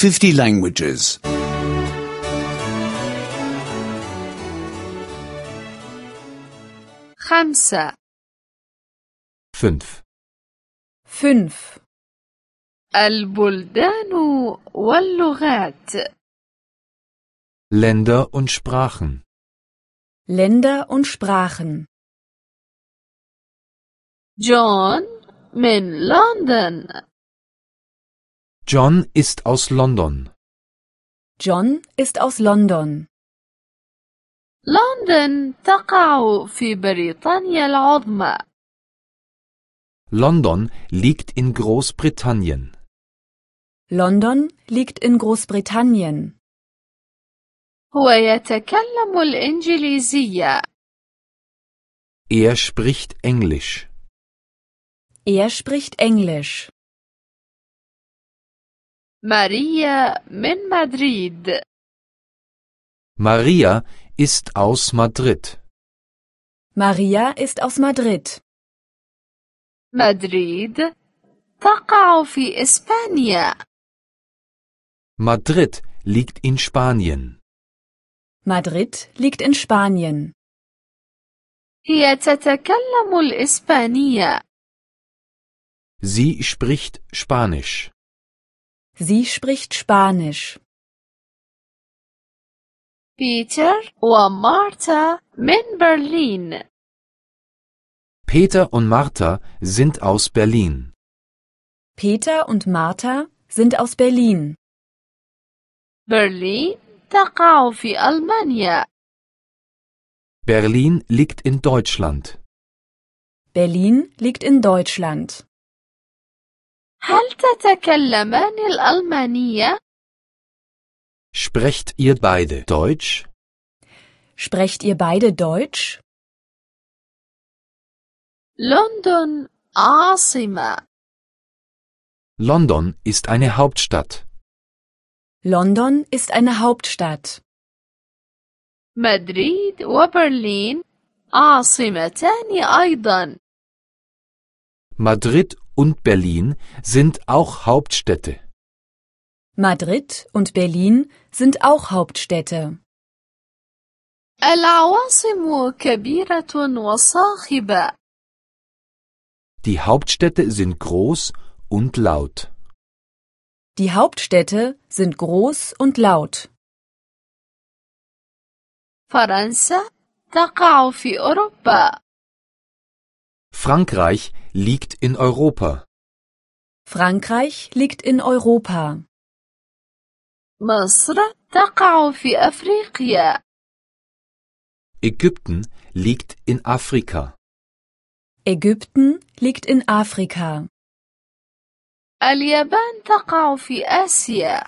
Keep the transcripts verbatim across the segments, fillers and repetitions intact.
fifty languages. خمسة. fünf. fünf. البلدان واللغات. Länder und Sprachen. Länder und Sprachen. جون من لندن. John ist aus London. John ist aus London. لندن تقع في بريطانيا العظمى. London liegt in Großbritannien. London liegt in Großbritannien. هو يتكلم الإنجليزية. Er spricht Englisch. Er spricht Englisch. ماريا من مدريد. Maria ist aus Madrid. Maria ist aus Madrid. مدريد تقع في إسبانيا. Madrid liegt in Spanien. Madrid liegt in Spanien. هي تتكلم الإسبانية. Sie spricht Spanisch. Sie spricht Spanisch. بيتر ومارتا من برلين. Peter und Martha sind aus Berlin. Peter und Martha sind aus Berlin. برلين تقع في ألمانيا. Berlin liegt in Deutschland. Berlin liegt in Deutschland. هل تتكلمان الألمانية؟ Sprecht ihr beide Deutsch? Sprecht ihr beide Deutsch? لندن عاصمة. London ist eine Hauptstadt. London ist eine Hauptstadt. مدريد وبرلين عاصمتان أيضا. Madrid und Berlin sind auch Hauptstädte. Madrid und Berlin sind auch Hauptstädte. العواصم كبيرة وصاخبة. Die Hauptstädte sind groß und laut. Die Hauptstädte sind groß und laut. فرنسا تقع في أوروبا. Frankreich liegt in Europa. Frankreich liegt in Europa. مصر تقع في أفريقيا. Ägypten liegt in Afrika. Ägypten liegt in Afrika. اليابان تقع في آسيا.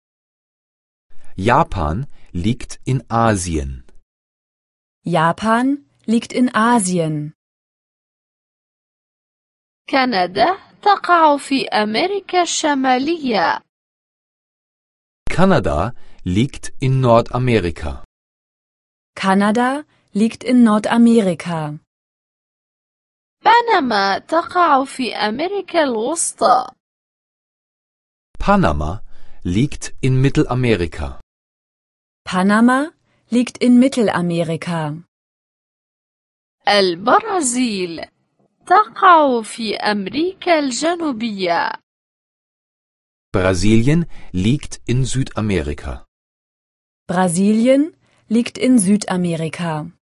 Japan liegt in Asien. Japan liegt in Asien. كندا تقع في أمريكا الشمالية. Kanada liegt in Nordamerika. Kanada liegt in Nordamerika. بنما تقع في أمريكا الوسطى. Panama liegt in Mittelamerika. Panama liegt in Mittelamerika. البرازيل تقع في أمريكا الجنوبية. Brasilien liegt in Südamerika. Brasilien liegt in Südamerika.